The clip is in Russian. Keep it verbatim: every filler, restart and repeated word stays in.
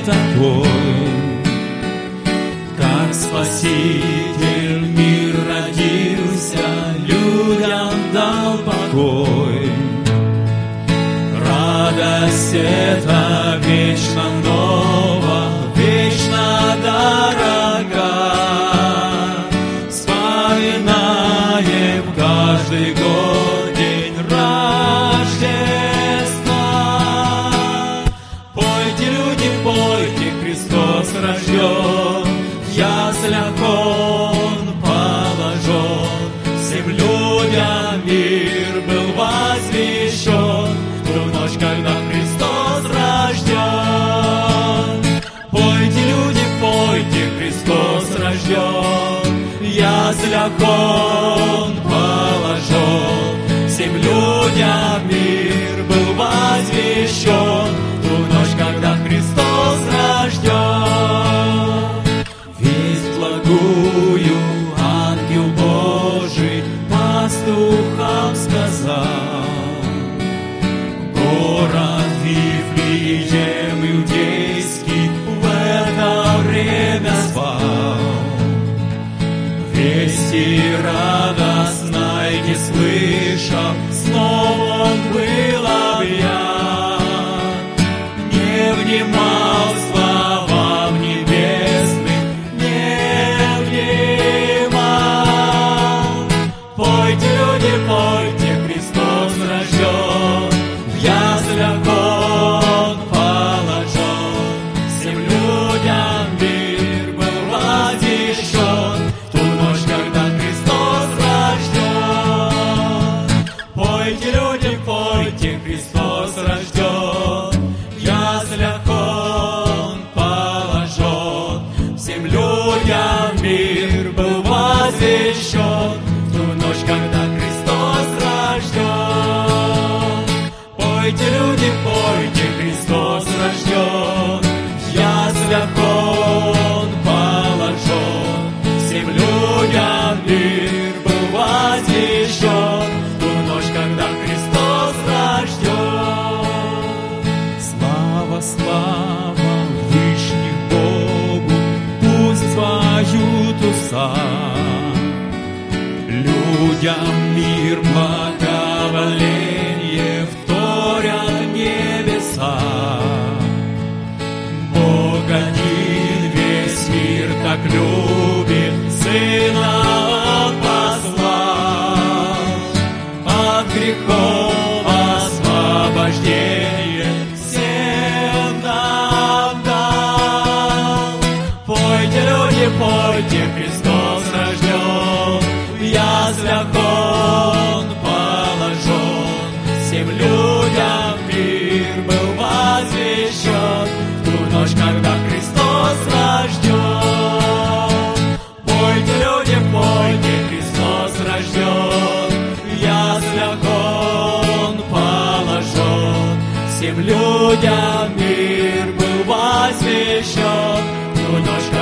такой, как Спаситель мир родился, людям дал покой. Радость эта вечно нова, вечно дорога. Вспоминаем каждый год день Рождества. Пойте, люди, пойте, Христос рожден, в яслях Он положен. Всем людям мир был возвещен в ту ночь, когда Христос рожден. Пойте, люди, пойте, Христос рожден, в яслях Он положен. Всем людям мир был возвещен в ту ночь, когда Христос рожден. Весть благую ангел Божий пастухам сказал: город Вифлеем иудейский в это время спал. Вести радостной не слышав, снова он был объят. Не внимал словам небесным, не внимал. Пойте, люди, пойте, Христос рожден, в яслях Он положен. Всем людям мир был возвещен в ту ночь, когда Христос рожден. Пойте, люди, пойте, Христос рожден, в яслях Он положен. Всем людям мир был возвещен в ту ночь, когда Христос рожден. Пойте, люди, пойте, Христос рожден, в яслях Он положен. Всем людям мир был возвещен в ту ночь, когда Христос рожден. Слава, слава вышних Богу, пусть поют уста. Людям мир благоволение вторят небеса. Бог один весь мир так любит, Сына Он послал. От грехов освобождение всем нам дал. Пойте, люди, пойте, Христос рожден, в яслях Он положен. Всем людям мир был возвещен в ту ночь, когда Христос рожден. Пойте, люди, пойте, Христос рожден, в яслях Он положен. Всем людям мир был возвещен в ту ночь,